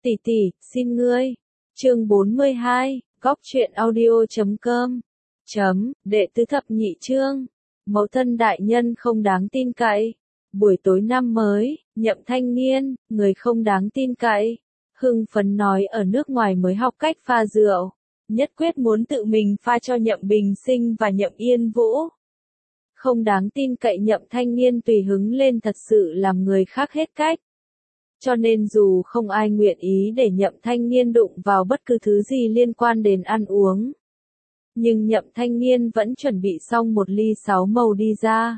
Tỷ tỷ, xin ngươi. Chương 42, góc truyện audio.com. Đệ tứ thập nhị chương. Mẫu thân đại nhân không đáng tin cậy. Buổi tối năm mới, Nhậm Thanh Nghiên, người không đáng tin cậy. Hưng phấn nói ở nước ngoài mới học cách pha rượu. Nhất quyết muốn tự mình pha cho Nhậm Bình Sinh và Nhậm Yên Vũ. Không đáng tin cậy Nhậm Thanh Nghiên tùy hứng lên thật sự làm người khác hết cách. Cho nên dù không ai nguyện ý để Nhậm Thanh Nghiên đụng vào bất cứ thứ gì liên quan đến ăn uống. Nhưng Nhậm Thanh Nghiên vẫn chuẩn bị xong một ly 6 màu đi ra.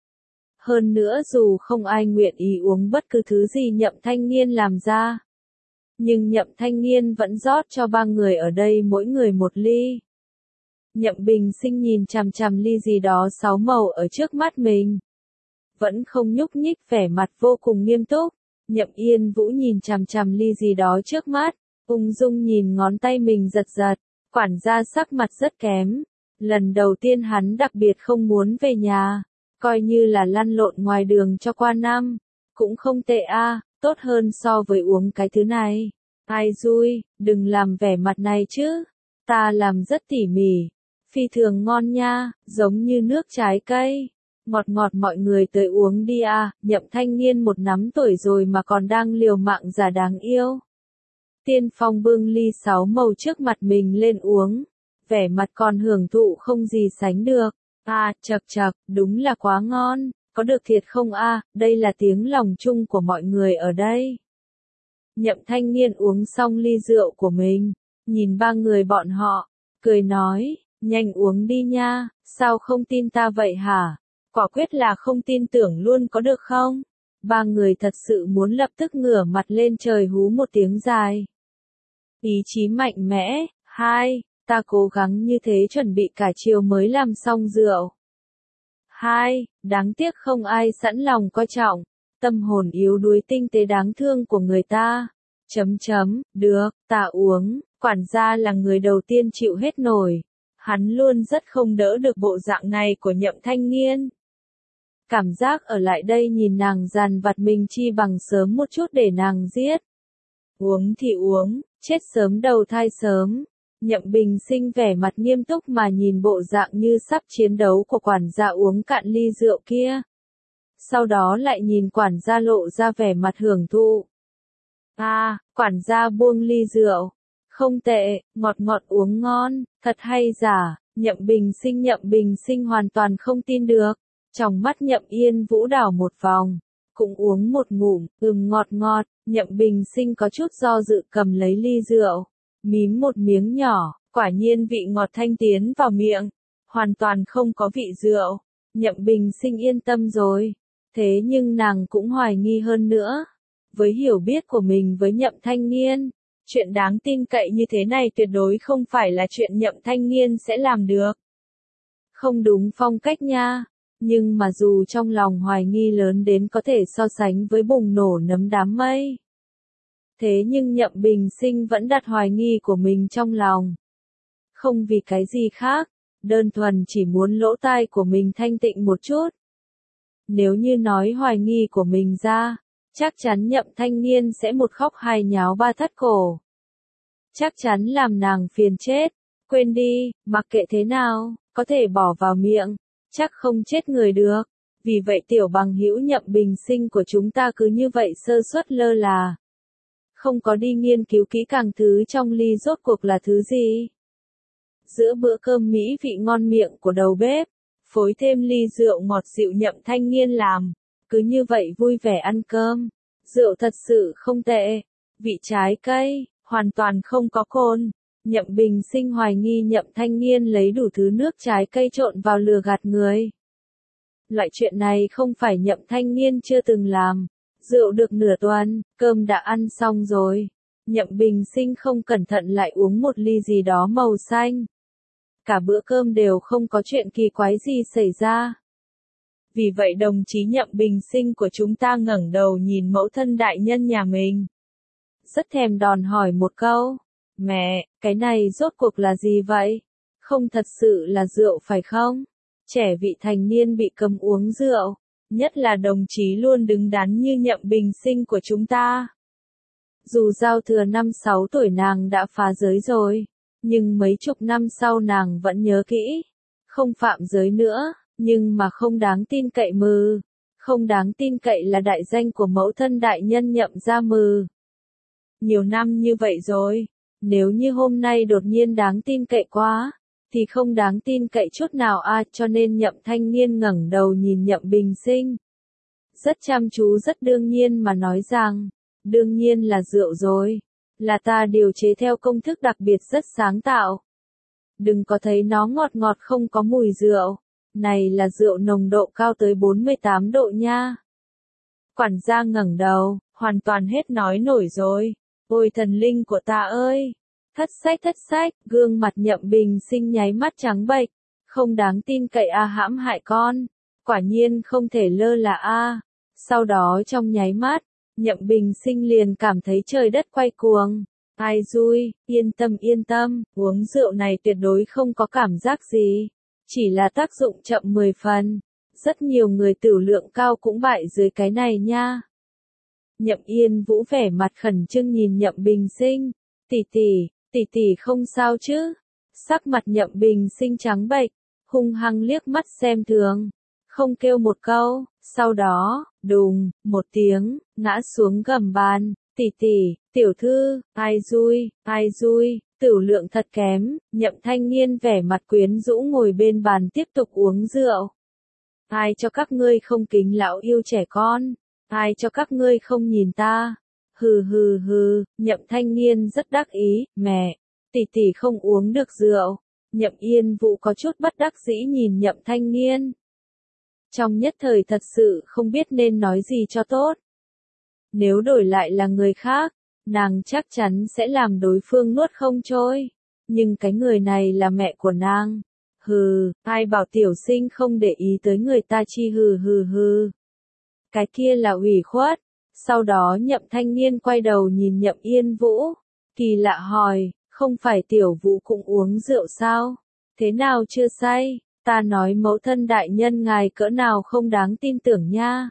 Hơn nữa dù không ai nguyện ý uống bất cứ thứ gì Nhậm Thanh Nghiên làm ra. Nhưng Nhậm Thanh Nghiên vẫn rót cho 3 người ở đây mỗi người một ly. Nhậm Bình Sinh nhìn chằm chằm ly gì đó 6 màu ở trước mắt mình. Vẫn không nhúc nhích, vẻ mặt vô cùng nghiêm túc. Nhậm Yên Vũ nhìn chằm chằm ly gì đó trước mắt, ung dung nhìn ngón tay mình giật giật, quản gia sắc mặt rất kém. Lần đầu tiên hắn đặc biệt không muốn về nhà, coi như là lăn lộn ngoài đường cho qua năm, cũng không tệ a, tốt hơn so với uống cái thứ này. Ai dui, đừng làm vẻ mặt này chứ, ta làm rất tỉ mỉ, phi thường ngon nha, giống như nước trái cây. Ngọt ngọt mọi người tới uống đi à, Nhậm Thanh Nghiên một nắm tuổi rồi mà còn đang liều mạng giả đáng yêu. Tiên Phong bưng ly 6 màu trước mặt mình lên uống, vẻ mặt còn hưởng thụ không gì sánh được. À, chậc chậc, đúng là quá ngon, có được thiệt không a? Đây là tiếng lòng chung của mọi người ở đây. Nhậm Thanh Nghiên uống xong ly rượu của mình, nhìn 3 người bọn họ, cười nói, nhanh uống đi nha, sao không tin ta vậy hả? Quả quyết là không tin tưởng luôn có được không? 3 người thật sự muốn lập tức ngửa mặt lên trời hú một tiếng dài. Ý chí mạnh mẽ, 2, ta cố gắng như thế chuẩn bị cả chiều mới làm xong rượu. 2, đáng tiếc không ai sẵn lòng coi trọng, tâm hồn yếu đuối tinh tế đáng thương của người ta. Được, ta uống, quản gia là người đầu tiên chịu hết nổi. Hắn luôn rất không đỡ được bộ dạng này của Nhậm Thanh Nghiên. Cảm giác ở lại đây nhìn nàng dằn vặt mình chi bằng sớm một chút để nàng giết. Uống thì uống, chết sớm đầu thai sớm. Nhậm Bình Sinh vẻ mặt nghiêm túc mà nhìn bộ dạng như sắp chiến đấu của quản gia uống cạn ly rượu kia. Sau đó lại nhìn quản gia lộ ra vẻ mặt hưởng thụ. À, quản gia buông ly rượu. Không tệ, ngọt ngọt uống ngon, thật hay giả, Nhậm Bình Sinh hoàn toàn không tin được. Trong mắt Nhậm Yên Vũ đảo một vòng, cũng uống một ngụm, ngọt ngọt, Nhậm Bình Sinh có chút do dự cầm lấy ly rượu, mím một miếng nhỏ, quả nhiên vị ngọt thanh tiến vào miệng, hoàn toàn không có vị rượu. Nhậm Bình Sinh yên tâm rồi, thế nhưng nàng cũng hoài nghi hơn nữa. Với hiểu biết của mình với Nhậm Thanh Nghiên, chuyện đáng tin cậy như thế này tuyệt đối không phải là chuyện Nhậm Thanh Nghiên sẽ làm được. Không đúng phong cách nha. Nhưng mà dù trong lòng hoài nghi lớn đến có thể so sánh với bùng nổ nấm đám mây. Thế nhưng Nhậm Bình Sinh vẫn đặt hoài nghi của mình trong lòng. Không vì cái gì khác, đơn thuần chỉ muốn lỗ tai của mình thanh tịnh một chút. Nếu như nói hoài nghi của mình ra, chắc chắn Nhậm Thanh Nghiên sẽ một khóc hai nháo ba thắt cổ. Chắc chắn làm nàng phiền chết, quên đi, mặc kệ thế nào, có thể bỏ vào miệng. Chắc không chết người được. Vì vậy tiểu bằng hữu Nhậm Bình Sinh của chúng ta cứ như vậy sơ suất lơ là. Không có đi nghiên cứu kỹ càng thứ trong ly rốt cuộc là thứ gì. Giữa bữa cơm mỹ vị ngon miệng của đầu bếp, phối thêm ly rượu ngọt dịu Nhậm Thanh Nghiên làm. Cứ như vậy vui vẻ ăn cơm. Rượu thật sự không tệ. Vị trái cây, hoàn toàn không có cồn. Nhậm Bình Sinh hoài nghi Nhậm Thanh Nghiên lấy đủ thứ nước trái cây trộn vào lừa gạt người. Loại chuyện này không phải Nhậm Thanh Nghiên chưa từng làm. Rượu được nửa tuần, cơm đã ăn xong rồi. Nhậm Bình Sinh không cẩn thận lại uống một ly gì đó màu xanh. Cả bữa cơm đều không có chuyện kỳ quái gì xảy ra. Vì vậy đồng chí Nhậm Bình Sinh của chúng ta ngẩng đầu nhìn mẫu thân đại nhân nhà mình. Rất thèm đòn hỏi một câu. Mẹ, cái này rốt cuộc là gì vậy? Không thật sự là rượu phải không? Trẻ vị thành niên bị cấm uống rượu, nhất là đồng chí luôn đứng đắn như Nhậm Bình Sinh của chúng ta. Dù giao thừa năm 6 tuổi nàng đã phá giới rồi, nhưng mấy chục năm sau nàng vẫn nhớ kỹ. Không phạm giới nữa, nhưng mà không đáng tin cậy mừ. Không đáng tin cậy là đại danh của mẫu thân đại nhân Nhậm gia mừ. Nhiều năm như vậy rồi, nếu như hôm nay đột nhiên đáng tin cậy quá, thì không đáng tin cậy chút nào cho nên Nhậm Thanh Niên ngẩng đầu nhìn Nhậm Bình Sinh. Rất chăm chú rất đương nhiên mà nói rằng, đương nhiên là rượu rồi, là ta điều chế theo công thức đặc biệt rất sáng tạo. Đừng có thấy nó ngọt ngọt không có mùi rượu, này là rượu nồng độ cao tới 48 độ nha. Quản gia ngẩng đầu, hoàn toàn hết nói nổi rồi. Ôi thần linh của ta ơi! Thất sách, gương mặt Nhậm Bình Sinh nháy mắt trắng bệch, không đáng tin cậy hãm hại con, quả nhiên không thể lơ là. Sau đó trong nháy mắt, Nhậm Bình Sinh liền cảm thấy trời đất quay cuồng. Ai dui, yên tâm, uống rượu này tuyệt đối không có cảm giác gì, chỉ là tác dụng chậm 10 phần. Rất nhiều người tửu lượng cao cũng bại dưới cái này nha. Nhậm Yên Vũ vẻ mặt khẩn trương nhìn Nhậm Bình Sinh, tỷ tỷ không sao chứ? Sắc mặt Nhậm Bình Sinh trắng bệch, hung hăng liếc mắt xem thường, không kêu một câu, sau đó, đùng, một tiếng, ngã xuống gầm bàn, tiểu thư, ai dui, tửu lượng thật kém. Nhậm Thanh Niên vẻ mặt quyến rũ ngồi bên bàn tiếp tục uống rượu. Ai cho các ngươi không kính lão yêu trẻ con? Ai cho các ngươi không nhìn ta? Hừ, Nhậm Thanh Niên rất đắc ý, mẹ, tỷ không uống được rượu. Nhậm Yên Vũ có chút bất đắc dĩ nhìn Nhậm Thanh Niên. Trong nhất thời thật sự không biết nên nói gì cho tốt. Nếu đổi lại là người khác, nàng chắc chắn sẽ làm đối phương nuốt không trôi. Nhưng cái người này là mẹ của nàng. Hừ, ai bảo tiểu sinh không để ý tới người ta chi hừ. Cái kia là ủy khuất. Sau đó Nhậm Thanh Niên quay đầu nhìn Nhậm Yên Vũ. Kỳ lạ hỏi, không phải tiểu Vũ cũng uống rượu sao? Thế nào chưa say? Ta nói mẫu thân đại nhân ngài cỡ nào không đáng tin tưởng nha.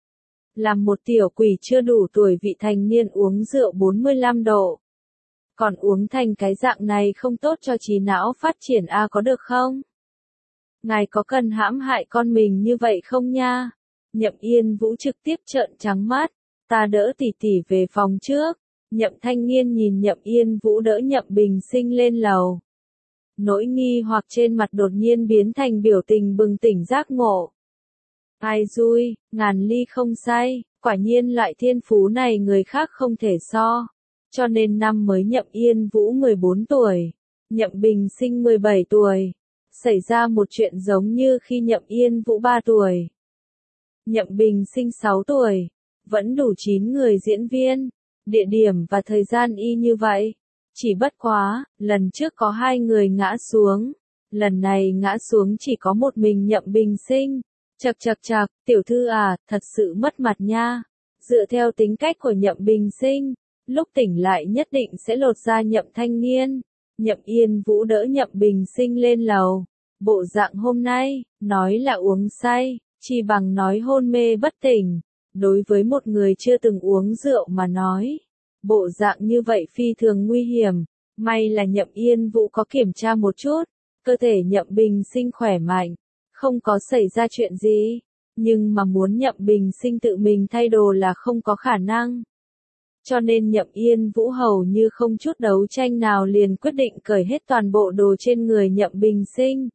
Làm một tiểu quỷ chưa đủ tuổi vị thành niên uống rượu 45 độ. Còn uống thành cái dạng này không tốt cho trí não phát triển có được không? Ngài có cần hãm hại con mình như vậy không nha? Nhậm Yên Vũ trực tiếp trợn trắng mắt. Ta đỡ tỷ về phòng trước. Nhậm Thanh Niên nhìn Nhậm Yên Vũ đỡ Nhậm Bình Sinh lên lầu. Nỗi nghi hoặc trên mặt đột nhiên biến thành biểu tình bừng tỉnh giác ngộ. Ai dui, ngàn ly không say, quả nhiên loại thiên phú này người khác không thể so. Cho nên năm mới Nhậm Yên Vũ 14 tuổi, Nhậm Bình Sinh 17 tuổi. Xảy ra một chuyện giống như khi Nhậm Yên Vũ 3 tuổi. Nhậm Bình Sinh 6 tuổi, vẫn đủ 9 người diễn viên, địa điểm và thời gian y như vậy. Chỉ bất quá, lần trước có 2 người ngã xuống, lần này ngã xuống chỉ có một mình Nhậm Bình Sinh. Chậc, tiểu thư thật sự mất mặt nha. Dựa theo tính cách của Nhậm Bình Sinh, lúc tỉnh lại nhất định sẽ lột ra Nhậm Thanh Niên. Nhậm Yên Vũ đỡ Nhậm Bình Sinh lên lầu. Bộ dạng hôm nay, nói là uống say, chỉ bằng nói hôn mê bất tỉnh. Đối với một người chưa từng uống rượu mà nói, bộ dạng như vậy phi thường nguy hiểm. May là Nhậm Yên Vũ có kiểm tra một chút, cơ thể Nhậm Bình Sinh khỏe mạnh, không có xảy ra chuyện gì. Nhưng mà muốn Nhậm Bình Sinh tự mình thay đồ là không có khả năng. Cho nên Nhậm Yên Vũ hầu như không chút đấu tranh nào liền quyết định cởi hết toàn bộ đồ trên người Nhậm Bình Sinh.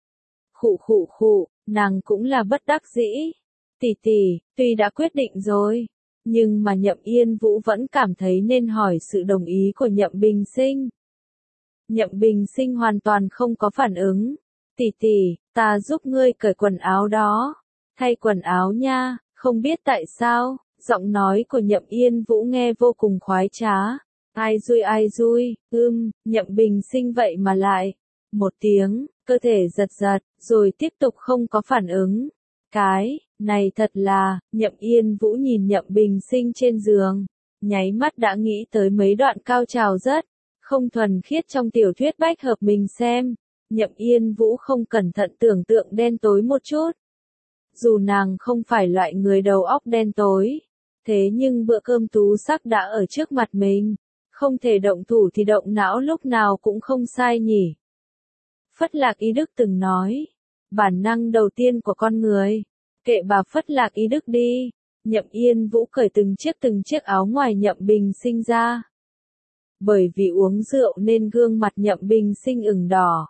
Khụ, nàng cũng là bất đắc dĩ. Tỷ, tuy đã quyết định rồi, nhưng mà Nhậm Yên Vũ vẫn cảm thấy nên hỏi sự đồng ý của Nhậm Bình Sinh. Nhậm Bình Sinh hoàn toàn không có phản ứng. Tỷ, ta giúp ngươi cởi quần áo đó. Thay quần áo nha, không biết tại sao, giọng nói của Nhậm Yên Vũ nghe vô cùng khoái trá. Ai dui, Nhậm Bình Sinh vậy mà lại. Một tiếng, cơ thể giật, rồi tiếp tục không có phản ứng. Cái này thật là, Nhậm Yên Vũ nhìn Nhậm Bình Sinh trên giường, nháy mắt đã nghĩ tới mấy đoạn cao trào rất không thuần khiết trong tiểu thuyết bách hợp mình xem. Nhậm Yên Vũ không cẩn thận tưởng tượng đen tối một chút. Dù nàng không phải loại người đầu óc đen tối, Thế nhưng bữa cơm tú sắc đã ở trước mặt mình. Không thể động thủ thì động não lúc nào cũng không sai nhỉ. Phất Lạc Y Đức từng nói. Bản năng đầu tiên của con người. Kệ bà Phất Lạc Y Đức đi. Nhậm Yên Vũ cởi từng chiếc áo ngoài Nhậm Bình Sinh ra. Bởi vì uống rượu nên gương mặt Nhậm Bình Sinh ửng đỏ.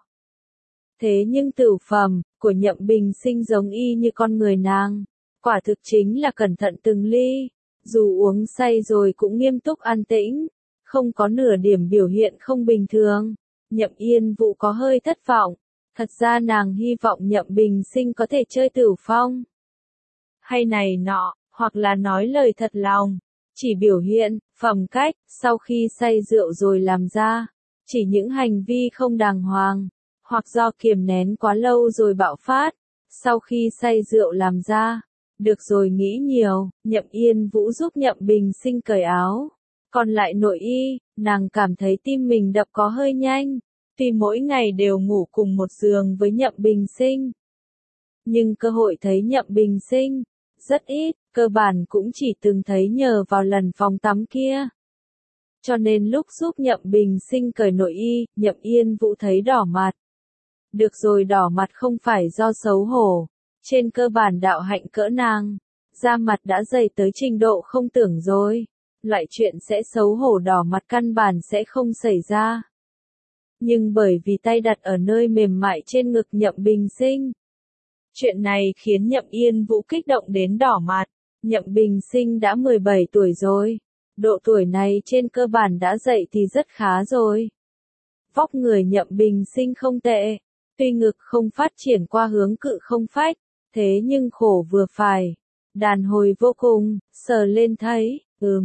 Thế nhưng tửu phẩm của Nhậm Bình Sinh giống y như con người nàng. Quả thực chính là cẩn thận từng ly. Dù uống say rồi cũng nghiêm túc an tĩnh. Không có nửa điểm biểu hiện không bình thường. Nhậm Yên Vũ có hơi thất vọng. Thật ra nàng hy vọng Nhậm Bình Sinh có thể chơi tửu phong. Hay này nọ, hoặc là nói lời thật lòng. Chỉ biểu hiện, phẩm cách, sau khi say rượu rồi làm ra. Chỉ những hành vi không đàng hoàng. Hoặc do kiềm nén quá lâu rồi bạo phát. Sau khi say rượu làm ra. Được rồi nghĩ nhiều, Nhậm Yên Vũ giúp Nhậm Bình Sinh cởi áo. Còn lại nội y, nàng cảm thấy tim mình đập có hơi nhanh. Tuy mỗi ngày đều ngủ cùng một giường với Nhậm Bình Sinh. Nhưng cơ hội thấy Nhậm Bình Sinh, rất ít, cơ bản cũng chỉ từng thấy nhờ vào lần phòng tắm kia. Cho nên lúc giúp Nhậm Bình Sinh cởi nội y, Nhậm Yên Vũ thấy đỏ mặt. Được rồi đỏ mặt không phải do xấu hổ. Trên cơ bản đạo hạnh cỡ nàng, da mặt đã dày tới trình độ không tưởng rồi. Loại chuyện sẽ xấu hổ đỏ mặt căn bản sẽ không xảy ra. Nhưng bởi vì tay đặt ở nơi mềm mại trên ngực Nhậm Bình Sinh. Chuyện này khiến Nhậm Yên Vũ kích động đến đỏ mặt. Nhậm Bình Sinh đã 17 tuổi rồi. Độ tuổi này trên cơ bản đã dậy thì rất khá rồi. Vóc người Nhậm Bình Sinh không tệ. Tuy ngực không phát triển qua hướng cự không phách. Thế nhưng khổ vừa phải. Đàn hồi vô cùng, sờ lên thấy,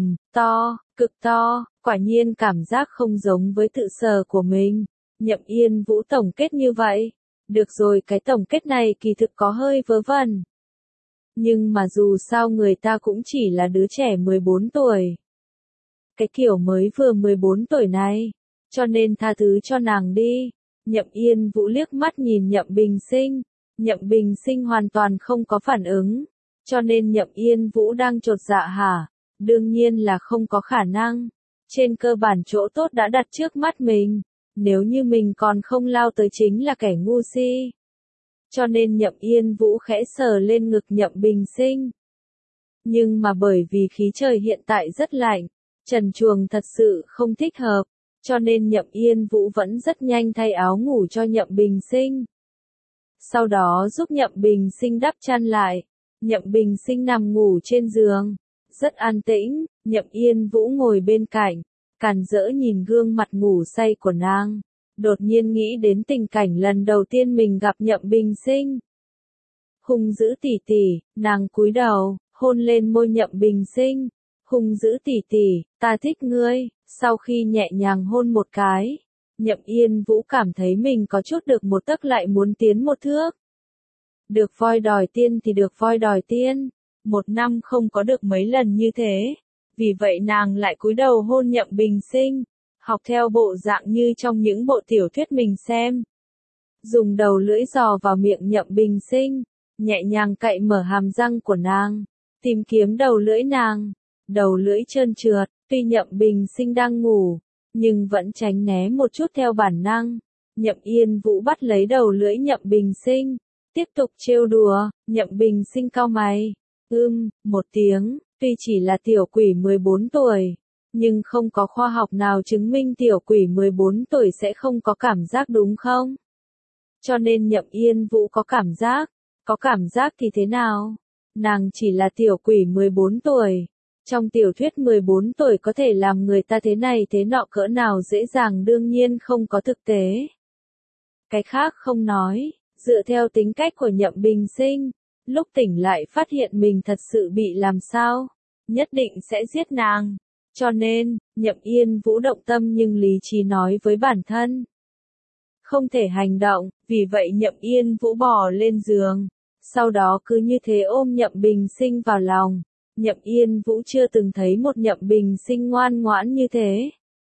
to, cực to, quả nhiên cảm giác không giống với tự sờ của mình. Nhậm Yên Vũ tổng kết như vậy. Được rồi cái tổng kết này kỳ thực có hơi vớ vẩn. Nhưng mà dù sao người ta cũng chỉ là đứa trẻ 14 tuổi. Cái kiểu mới vừa 14 tuổi này. Cho nên tha thứ cho nàng đi. Nhậm Yên Vũ liếc mắt nhìn Nhậm Bình Sinh. Nhậm Bình Sinh hoàn toàn không có phản ứng. Cho nên Nhậm Yên Vũ đang chột dạ hả? Đương nhiên là không có khả năng. Trên cơ bản chỗ tốt đã đặt trước mắt mình. Nếu như mình còn không lao tới chính là kẻ ngu si. Cho nên Nhậm Yên Vũ khẽ sờ lên ngực Nhậm Bình Sinh. Nhưng mà bởi vì khí trời hiện tại rất lạnh, trần truồng thật sự không thích hợp. Cho nên Nhậm Yên Vũ vẫn rất nhanh thay áo ngủ cho Nhậm Bình Sinh. Sau đó giúp Nhậm Bình Sinh đắp chăn lại. Nhậm Bình Sinh nằm ngủ trên giường. Rất an tĩnh, Nhậm Yên Vũ ngồi bên cạnh. Càn rỡ nhìn gương mặt ngủ say của nàng. Đột nhiên nghĩ đến tình cảnh lần đầu tiên mình gặp Nhậm Bình Sinh. Hung dữ tỉ tỉ, nàng cúi đầu, hôn lên môi Nhậm Bình Sinh. Hung dữ tỉ tỉ, ta thích ngươi. Sau khi nhẹ nhàng hôn một cái, Nhậm Yên Vũ cảm thấy mình có chút được một tấc lại muốn tiến một thước. Được voi đòi tiên thì được voi đòi tiên. Một năm không có được mấy lần như thế. Vì vậy nàng lại cúi đầu hôn Nhậm Bình Sinh. Học theo bộ dạng như trong những bộ tiểu thuyết mình xem. Dùng đầu lưỡi dò vào miệng Nhậm Bình Sinh. Nhẹ nhàng cạy mở hàm răng của nàng. Tìm kiếm đầu lưỡi nàng. Đầu lưỡi trơn trượt. Tuy Nhậm Bình Sinh đang ngủ. Nhưng vẫn tránh né một chút theo bản năng. Nhậm Yên Vũ bắt lấy đầu lưỡi Nhậm Bình Sinh. Tiếp tục trêu đùa. Nhậm Bình Sinh cau mày. Một tiếng. Tuy chỉ là tiểu quỷ 14 tuổi. Nhưng không có khoa học nào chứng minh tiểu quỷ 14 tuổi sẽ không có cảm giác đúng không? Cho nên Nhậm Yên Vũ có cảm giác. Có cảm giác thì thế nào? Nàng chỉ là tiểu quỷ 14 tuổi. Trong tiểu thuyết 14 tuổi có thể làm người ta thế này thế nọ cỡ nào dễ dàng đương nhiên không có thực tế. Cái khác không nói, dựa theo tính cách của Nhậm Bình Sinh, lúc tỉnh lại phát hiện mình thật sự bị làm sao, nhất định sẽ giết nàng. Cho nên, Nhậm Yên Vũ động tâm nhưng lý trí nói với bản thân. Không thể hành động, vì vậy Nhậm Yên Vũ bò lên giường. Sau đó cứ như thế ôm Nhậm Bình Sinh vào lòng. Nhậm Yên Vũ chưa từng thấy một Nhậm Bình Sinh ngoan ngoãn như thế.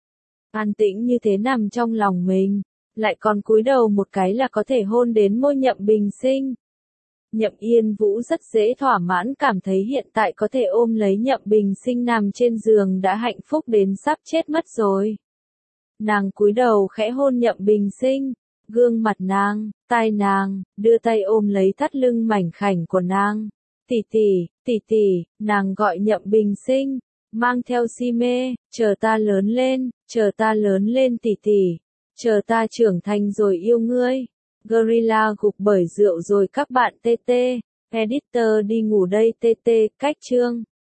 An tĩnh như thế nằm trong lòng mình. Lại còn cúi đầu một cái là có thể hôn đến môi Nhậm Bình Sinh. Nhậm Yên Vũ rất dễ thỏa mãn, cảm thấy hiện tại có thể ôm lấy Nhậm Bình Sinh nằm trên giường đã hạnh phúc đến sắp chết mất rồi. Nàng cúi đầu khẽ hôn Nhậm Bình Sinh, gương mặt nàng, tai nàng, đưa tay ôm lấy thắt lưng mảnh khảnh của nàng. Tỷ tỷ, nàng gọi Nhậm Bình Sinh, mang theo si mê, chờ ta lớn lên tỷ tỷ, chờ ta trưởng thành rồi yêu ngươi. Gorilla gục bởi rượu rồi các bạn TT, editor đi ngủ đây TT, cách chương.